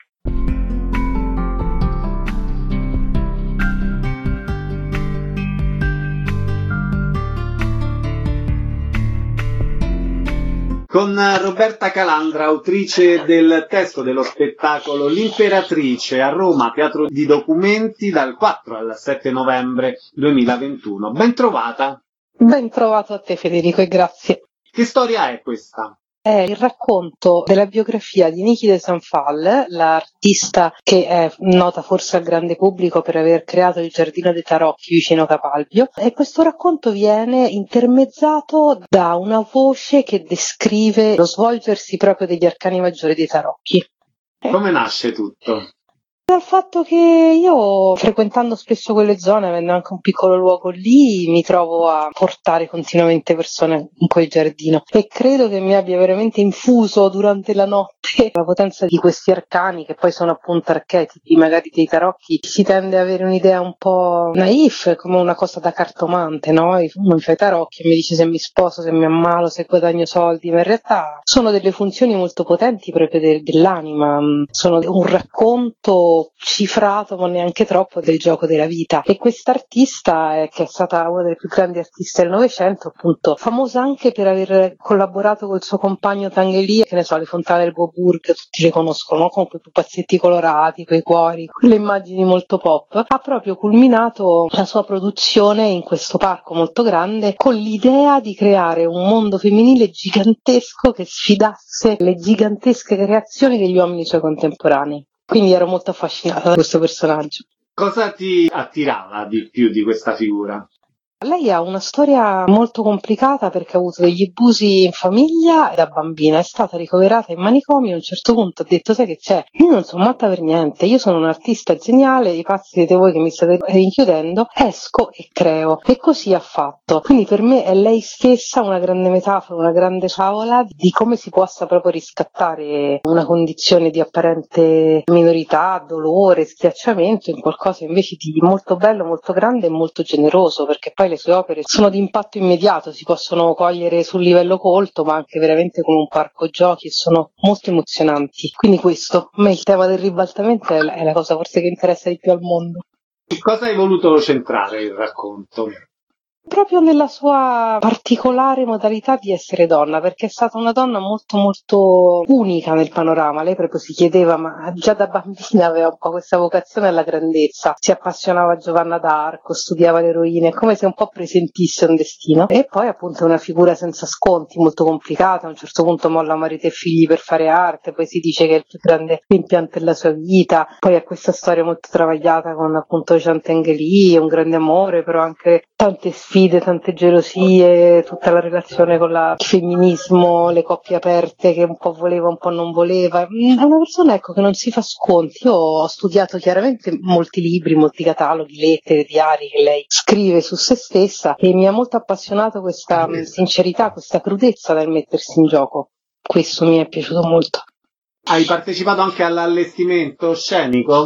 Con Roberta Calandra, autrice del testo dello spettacolo L'Imperatrice a Roma, Teatro di Documenti, dal quattro al sette novembre duemilaventuno. Ben trovata. Ben trovato a te Federico e grazie. Che storia è questa? È il racconto della biografia di Niki de Saint Phalle, l'artista che è nota forse al grande pubblico per aver creato il Giardino dei Tarocchi vicino Capalbio, e questo racconto viene intermezzato da una voce che descrive lo svolgersi proprio degli arcani maggiori dei tarocchi. Come nasce tutto? Dal fatto che io, frequentando spesso quelle zone, avendo anche un piccolo luogo lì, mi trovo a portare continuamente persone in quel giardino e credo che mi abbia veramente infuso durante la notte la potenza di questi arcani, che poi sono appunto archetipi magari dei tarocchi. Si tende ad avere un'idea un po' naif, come una cosa da cartomante, no? Uno mi fa i tarocchi e mi dice se mi sposo, se mi ammalo, se guadagno soldi, ma in realtà sono delle funzioni molto potenti proprio de- dell'anima, sono un racconto cifrato ma neanche troppo del gioco della vita. E quest'artista, eh, che è stata una delle più grandi artiste del Novecento, appunto famosa anche per aver collaborato col suo compagno Tanguy, che ne so, le fontane del Beaubourg tutti le conoscono, no? Con quei pupazzetti colorati, quei cuori, quelle immagini molto pop, ha proprio culminato la sua produzione in questo parco molto grande con l'idea di creare un mondo femminile gigantesco che sfidasse le gigantesche creazioni degli uomini suoi contemporanei. Quindi ero molto affascinata da questo personaggio. Cosa ti attirava di più di questa figura? Lei ha una storia molto complicata perché ha avuto degli abusi in famiglia e da bambina è stata ricoverata in manicomio. A un certo punto ha detto: sai che c'è? Io non sono matta per niente, io sono un artista geniale, i pazzi siete voi che mi state rinchiudendo, esco e creo. E così ha fatto. Quindi per me è lei stessa una grande metafora, una grande favola di come si possa proprio riscattare una condizione di apparente minorità, dolore, schiacciamento in qualcosa invece di molto bello, molto grande e molto generoso, perché poi le sue opere sono di impatto immediato, si possono cogliere sul livello colto ma anche veramente come un parco giochi e sono molto emozionanti. Quindi questo, a me il tema del ribaltamento è la, è la cosa forse che interessa di più al mondo. Cosa hai voluto centrare il racconto? Proprio nella sua particolare modalità di essere donna, perché è stata una donna molto molto unica nel panorama. Lei proprio si chiedeva, ma già da bambina aveva un po' questa vocazione alla grandezza, si appassionava a Giovanna d'Arco, studiava le eroine, come se un po' presentisse un destino. E poi appunto è una figura senza sconti, molto complicata. A un certo punto molla marito e figli per fare arte, poi si dice che è il più grande rimpianto della sua vita, poi ha questa storia molto travagliata con appunto Jean Tinguely, un grande amore, però anche tante sfide, tante gelosie, tutta la relazione con la, il femminismo, le coppie aperte che un po' voleva, un po' non voleva. È una persona, ecco, che non si fa sconti. Io ho studiato chiaramente molti libri, molti cataloghi, lettere, diari che lei scrive su se stessa e mi ha molto appassionato questa sincerità, questa crudezza nel mettersi in gioco. Questo mi è piaciuto molto. Hai partecipato anche all'allestimento scenico?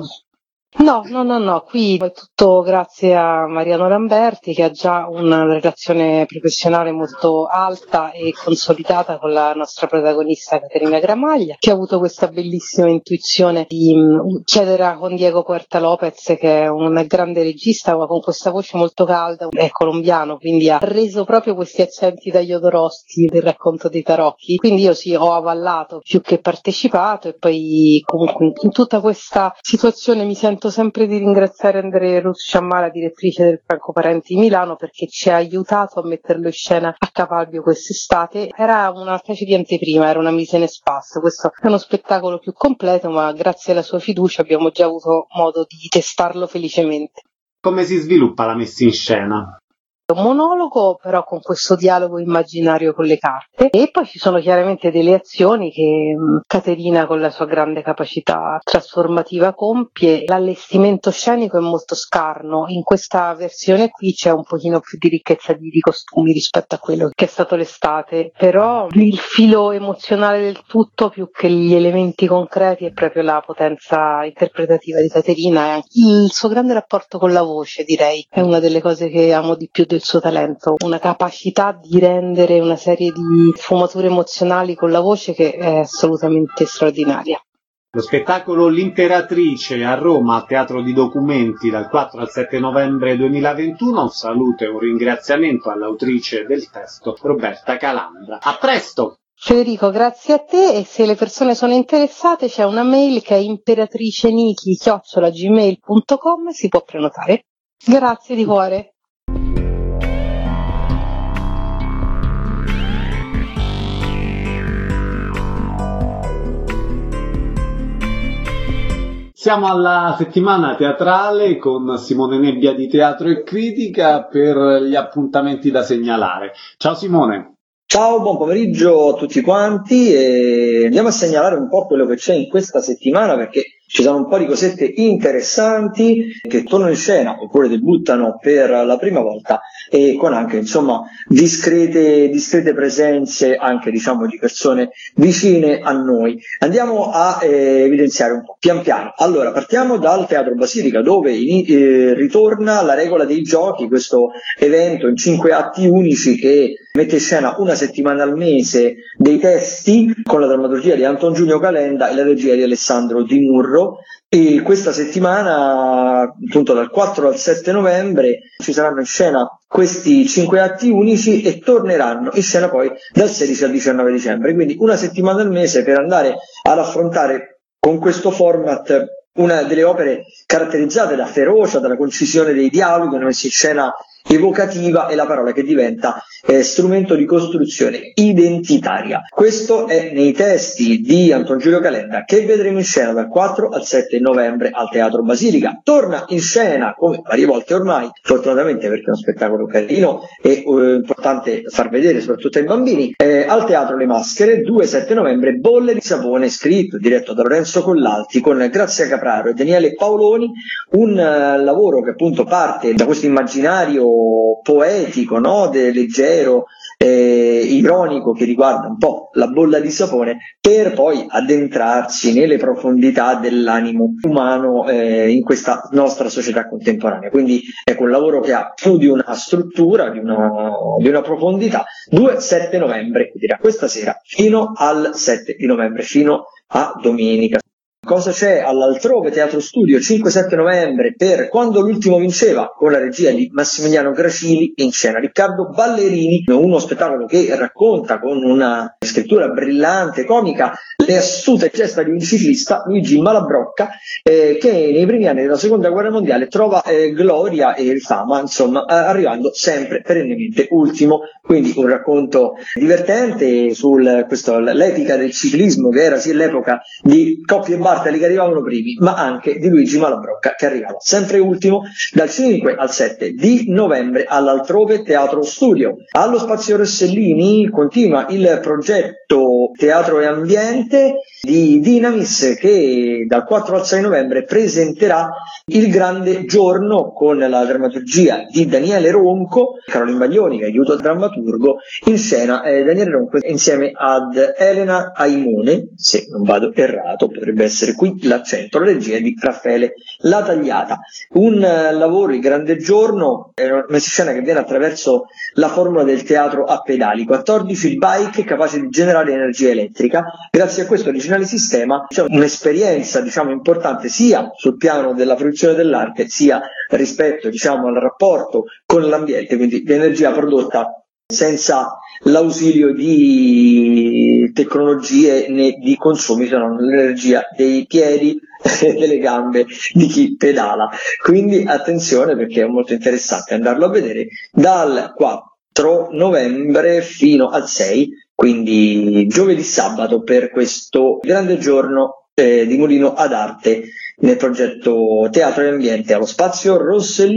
No, no, no, no, qui è tutto grazie a Mariano Lamberti, che ha già una relazione professionale molto alta e consolidata con la nostra protagonista Caterina Gramaglia, che ha avuto questa bellissima intuizione di um, chiedere a Juan Diego Puerta Lopez, che è un grande regista ma con questa voce molto calda, è colombiano, quindi ha reso proprio questi accenti da Jodorowsky del racconto dei tarocchi. Quindi io sì, ho avallato più che partecipato, e poi comunque in tutta questa situazione mi sento sempre di ringraziare Andrea Ruth Sciammara, direttrice del Franco Parenti di Milano, perché ci ha aiutato a metterlo in scena a Capalbio quest'estate. Era una specie di anteprima, era una mise en espace. Questo è uno spettacolo più completo, ma grazie alla sua fiducia abbiamo già avuto modo di testarlo felicemente. Come si sviluppa la messa in scena? un monologo però con questo dialogo immaginario con le carte, e poi ci sono chiaramente delle azioni che mh, Caterina con la sua grande capacità trasformativa compie. L'allestimento scenico è molto scarno, in questa versione qui c'è un pochino più di ricchezza di, di costumi rispetto a quello che è stato l'estate, però il filo emozionale del tutto più che gli elementi concreti è proprio la potenza interpretativa di Caterina e anche il suo grande rapporto con la voce, direi, è una delle cose che amo di più del suo talento, una capacità di rendere una serie di sfumature emozionali con la voce che è assolutamente straordinaria. Lo spettacolo L'Imperatrice a Roma, al Teatro di Documenti, dal quattro al sette novembre duemilaventuno. Un saluto e un ringraziamento all'autrice del testo, Roberta Calandra. A presto! Federico, grazie a te, e se le persone sono interessate c'è una mail che è imperatricenichi chiocciola gmail punto com, si può prenotare. Grazie di cuore. Siamo alla settimana teatrale con Simone Nebbia di Teatro e Critica per gli appuntamenti da segnalare. Ciao Simone. Ciao, buon pomeriggio a tutti quanti, e andiamo a segnalare un po' quello che c'è in questa settimana, perché ci sono un po' di cosette interessanti che tornano in scena oppure debuttano per la prima volta, e con anche insomma discrete, discrete presenze anche diciamo di persone vicine a noi. Andiamo a eh, evidenziare un po' pian piano. Allora, partiamo dal Teatro Basilica, dove eh, ritorna la regola dei giochi, questo evento in cinque atti unici che mette in scena una settimana al mese dei testi con la drammaturgia di Anton Giulio Calenda e la regia di Alessandro Di Murro. E questa settimana, appunto dal quattro al sette novembre, ci saranno in scena questi cinque atti unici e torneranno in scena poi dal sedici al diciannove dicembre, quindi una settimana al mese per andare ad affrontare con questo format una delle opere caratterizzate da ferocia, dalla concisione dei dialoghi, una messa in scena evocativa e la parola che diventa eh, strumento di costruzione identitaria. Questo è nei testi di Anton Giulio Calenda, che vedremo in scena dal quattro al sette novembre al Teatro Basilica. Torna in scena, come varie volte ormai, fortunatamente perché è uno spettacolo carino e eh, importante far vedere soprattutto ai bambini, eh, al Teatro Le Maschere, due sette novembre, Bolle di sapone, scritto e diretto da Lorenzo Collalti con Grazia Capraro e Daniele Paoloni, un uh, lavoro che appunto parte da questo immaginario poetico, no? De, leggero, eh, ironico, che riguarda un po' la bolla di sapone, per poi addentrarsi nelle profondità dell'animo umano eh, in questa nostra società contemporanea. Quindi ecco un lavoro che ha più di una struttura, di una, di una profondità. due sette novembre, quindi da questa sera fino al sette di novembre, fino a domenica. Cosa c'è all'Altrove Teatro Studio cinque sette novembre per Quando l'ultimo vinceva, con la regia di Massimiliano Gracili, in scena Riccardo Ballerini, uno spettacolo che racconta con una scrittura brillante, comica, le astute gesta di un ciclista, Luigi Malabrocca, eh, che nei primi anni della seconda guerra mondiale trova eh, gloria e fama, insomma, arrivando sempre perennemente ultimo. Quindi un racconto divertente su questo, l'epica del ciclismo, che era sì l'epoca di coppie e Bartali che arrivavano primi, ma anche di Luigi Malabrocca che arrivava sempre ultimo, dal cinque al sette di novembre all'Altrove Teatro Studio. Allo Spazio Rossellini continua il progetto Teatro e Ambiente di Dynamis, che dal quattro al sei novembre presenterà Il Grande Giorno con la drammaturgia di Daniele Ronco, Carolin Baglioni che aiuta il drammaturgo, in scena eh, Daniele Ronco insieme ad Elena Aimone, se non vado errato, potrebbe essere qui l'accento, la regia di Raffaele La Tagliata. Un uh, lavoro, Il Grande Giorno, è una messa in scena che viene attraverso la formula del teatro a pedali, quattordici bike capaci di generare energia elettrica. Grazie a questo originale sistema c'è un'esperienza diciamo importante sia sul piano della fruizione dell'arte sia rispetto diciamo al rapporto con l'ambiente, quindi l'energia prodotta senza l'ausilio di tecnologie né di consumi, se non l'energia dei piedi e delle gambe di chi pedala. Quindi attenzione, perché è molto interessante andarlo a vedere dal quattro novembre fino al sei, quindi giovedì sabato, per questo grande giorno eh, di Mulino ad Arte nel progetto Teatro e Ambiente allo Spazio Rossellini.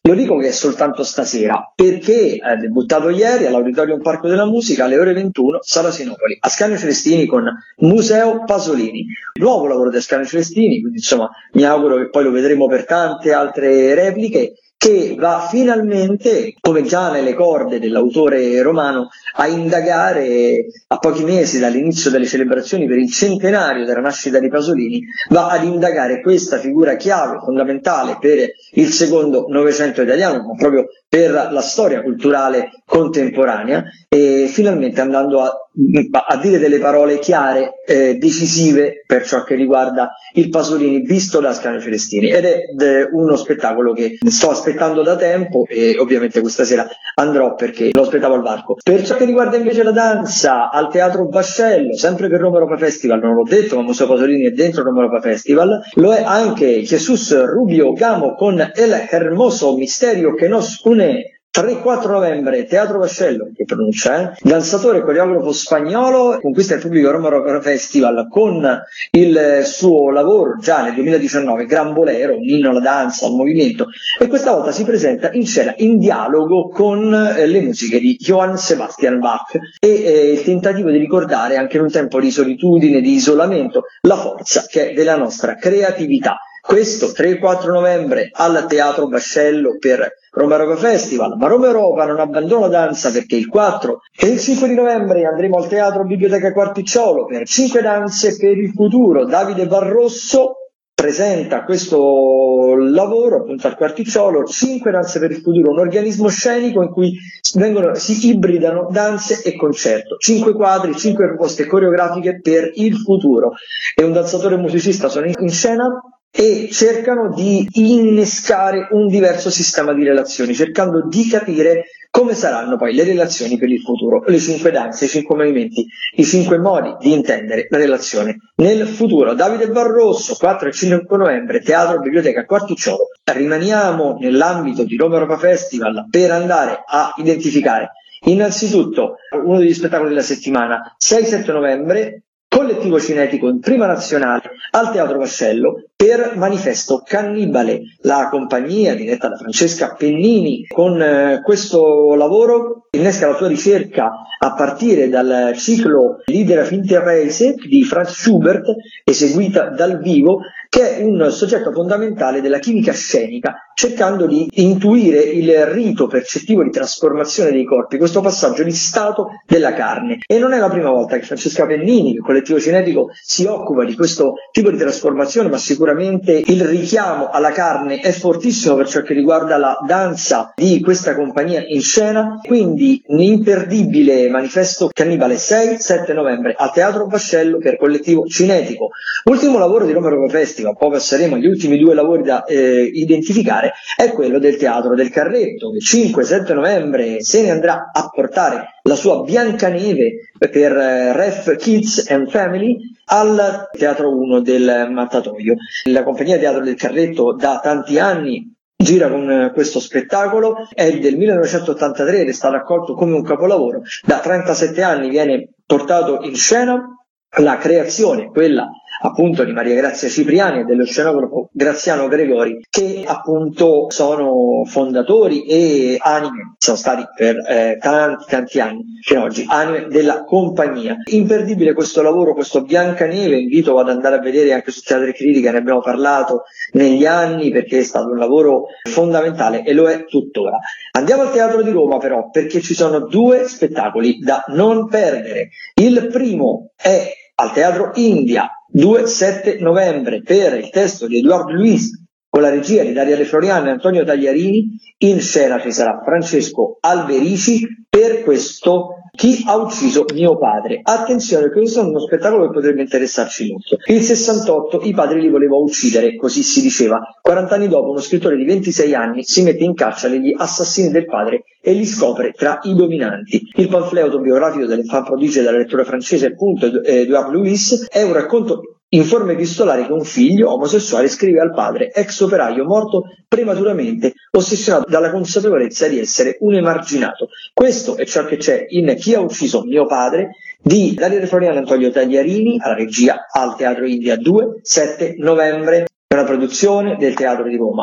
Lo dico che è soltanto stasera, perché è debuttato ieri all'Auditorium Parco della Musica alle ore ventuno, Sala Sinopoli, Ascanio Celestini con Museo Pasolini. Nuovo lavoro di Ascanio Celestini, quindi insomma mi auguro che poi lo vedremo per tante altre repliche, che va finalmente, come già nelle corde dell'autore romano, a indagare a pochi mesi dall'inizio delle celebrazioni per il centenario della nascita di Pasolini, va ad indagare questa figura chiave, fondamentale per il secondo Novecento italiano, ma proprio per la storia culturale contemporanea, e finalmente andando a, a dire delle parole chiare, eh, decisive per ciò che riguarda il Pasolini visto da Ascanio Celestini, ed è de, uno spettacolo che sto aspettando da tempo e ovviamente questa sera andrò perché lo aspettavo al varco. Per ciò che riguarda invece la danza, al Teatro Vascello, sempre per Roma Europa Festival, non l'ho detto ma Museo Pasolini è dentro Roma Europa Festival, lo è anche Jesus Rubio Gamo con El Hermoso Misterio che nos une. tre quattro novembre, Teatro Vascello, che pronuncia, eh? Danzatore e coreografo spagnolo, conquista il pubblico Roma Rock Festival con il suo lavoro già nel duemiladiciannove, Gran Bolero, un inno alla danza, al movimento, e questa volta si presenta in scena in dialogo con eh, le musiche di Johann Sebastian Bach e eh, il tentativo di ricordare anche in un tempo di solitudine, di isolamento, la forza che è della nostra creatività. Questo tre quattro novembre al Teatro Vascello per Roma Europa Festival, ma Roma Europa non abbandona la danza perché il quattro e il cinque di novembre andremo al Teatro Biblioteca Quarticciolo per cinque danze per il futuro. Davide Barrosso presenta questo lavoro appunto al Quarticciolo, cinque danze per il futuro, un organismo scenico in cui vengono, si ibridano danze e concerto, cinque quadri, cinque proposte coreografiche per il futuro, e un danzatore e un musicista sono in scena e cercano di innescare un diverso sistema di relazioni, cercando di capire come saranno poi le relazioni per il futuro, le cinque danze, i cinque movimenti, i cinque modi di intendere la relazione nel futuro. Davide Barrosso, quattro e cinque novembre, Teatro Biblioteca Quarticciolo. Rimaniamo nell'ambito di Roma Europa Festival per andare a identificare innanzitutto uno degli spettacoli della settimana, sei sette novembre, Collettivo Cinetico in Prima Nazionale al Teatro Vascello per Manifesto Cannibale. La compagnia diretta da Francesca Pennini con eh, questo lavoro innesca la sua ricerca a partire dal ciclo Lieder auf Interreise di Franz Schubert, eseguita dal vivo, che è un soggetto fondamentale della chimica scenica, cercando di intuire il rito percettivo di trasformazione dei corpi, questo passaggio di stato della carne. E non è la prima volta che Francesca Pennini, il Collettivo Cinetico, si occupa di questo tipo di trasformazione, ma sicuramente il richiamo alla carne è fortissimo per ciò che riguarda la danza di questa compagnia in scena. Quindi un imperdibile Manifesto Cannibale sei sette novembre al Teatro Vascello per Collettivo Cinetico. Ultimo lavoro di Roma Europa Festival, poi passeremo agli ultimi due lavori da eh, identificare, è quello del Teatro del Carretto, che cinque sette novembre se ne andrà a portare la sua Biancaneve per eh, Ref Kids and Family al Teatro uno del Mattatoio. La compagnia Teatro del Carretto da tanti anni gira con questo spettacolo, è del millenovecentottantatré ed è stato accolto come un capolavoro. Da trentasette anni viene portato in scena. La creazione, quella appunto di Maria Grazia Cipriani e dello scenografo Graziano Gregori, che appunto sono fondatori e anime, sono stati per eh, tanti tanti anni fino ad oggi anime della compagnia. Imperdibile questo lavoro, questo Biancaneve, invito ad andare a vedere anche su Teatri Critica, ne abbiamo parlato negli anni perché è stato un lavoro fondamentale e lo è tuttora. Andiamo al Teatro di Roma però, perché ci sono due spettacoli da non perdere. Il primo è al Teatro India, due sette novembre, per il testo di Edouard Louis con la regia di Daria De Florian e Antonio Tagliarini. In scena ci sarà Francesco Alberici per questo Chi ha ucciso mio padre. Attenzione, questo è uno spettacolo che potrebbe interessarci molto. Il sessantotto i padri li voleva uccidere, così si diceva. quaranta anni dopo uno scrittore di ventisei anni si mette in caccia degli assassini del padre e li scopre tra i dominanti. Il pamphlet autobiografico dell'infant prodigio della lettura francese, appunto, Edouard Louis, è un racconto in forma epistolare che un figlio omosessuale scrive al padre, ex operaio morto prematuramente, ossessionato dalla consapevolezza di essere un emarginato. Questo è ciò che c'è in Chi ha ucciso mio padre di Daria De Florian e Antonio Tagliarini, alla regia al Teatro India, due sette novembre, per una produzione del Teatro di Roma.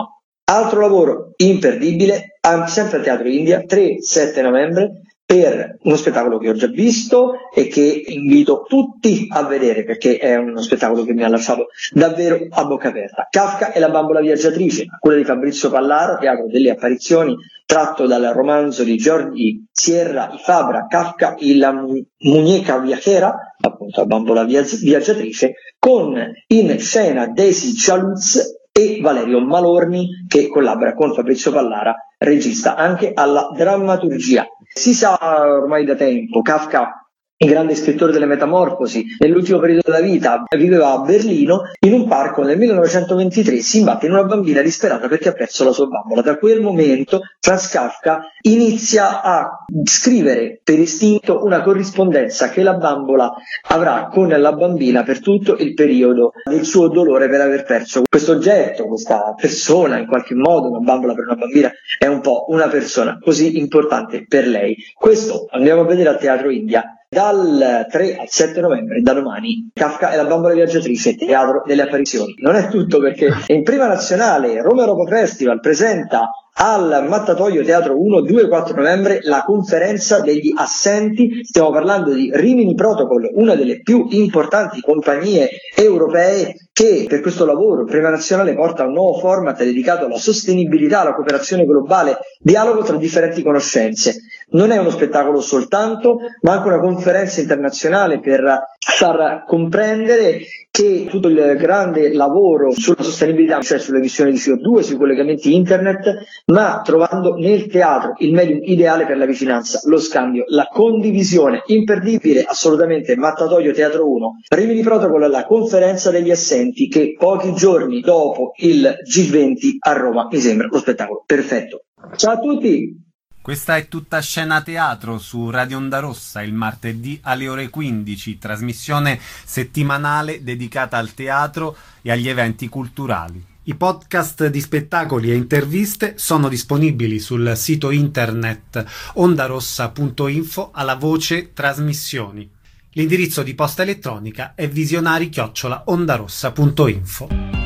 Altro lavoro imperdibile, sempre al Teatro India, tre sette novembre, per uno spettacolo che ho già visto e che invito tutti a vedere, perché è uno spettacolo che mi ha lasciato davvero a bocca aperta. Kafka e la bambola viaggiatrice, quella di Fabrizio Pallaro, Teatro delle apparizioni, tratto dal romanzo di Jordi Sierra y Fabra, Kafka e la muñeca viajera, appunto la bambola viaggiatrice, con in scena Daisy Chaluz e Valerio Malorni, che collabora con Fabrizio Pallara, regista anche alla drammaturgia. Si sa ormai da tempo, Kafka, il grande scrittore delle Metamorfosi, nell'ultimo periodo della vita viveva a Berlino. In un parco nel millenovecentoventitré si imbatte in una bambina disperata perché ha perso la sua bambola. Da quel momento Franz Kafka inizia a scrivere per istinto una corrispondenza che la bambola avrà con la bambina per tutto il periodo del suo dolore per aver perso questo oggetto, questa persona, in qualche modo. Una bambola per una bambina è un po' una persona così importante per lei. Questo andiamo a vedere al Teatro India dal tre al sette novembre, da domani. Kafka e la bambola viaggiatrice, Teatro delle apparizioni. Non è tutto, perché in prima nazionale Roma Europa Festival presenta al Mattatoio Teatro uno, due e quattro novembre la conferenza degli assenti. Stiamo parlando di Rimini Protocol, una delle più importanti compagnie europee che per questo lavoro in prima nazionale porta un nuovo format dedicato alla sostenibilità, alla cooperazione globale, dialogo tra differenti conoscenze. Non è uno spettacolo soltanto, ma anche una conferenza internazionale per far comprendere che tutto il grande lavoro sulla sostenibilità, cioè sulle emissioni di C O due, sui collegamenti internet, ma trovando nel teatro il medium ideale per la vicinanza, lo scambio, la condivisione. Imperdibile assolutamente Mattatoio Teatro uno, Rimini Protocol, la conferenza degli assenti, che pochi giorni dopo il G venti a Roma mi sembra lo spettacolo perfetto. Ciao a tutti! Questa è Tutta Scena Teatro su Radio Onda Rossa, il martedì alle ore quindici, trasmissione settimanale dedicata al teatro e agli eventi culturali. I podcast di spettacoli e interviste sono disponibili sul sito internet ondarossa punto info alla voce trasmissioni. L'indirizzo di posta elettronica è visionari chiocciola ondarossa punto info.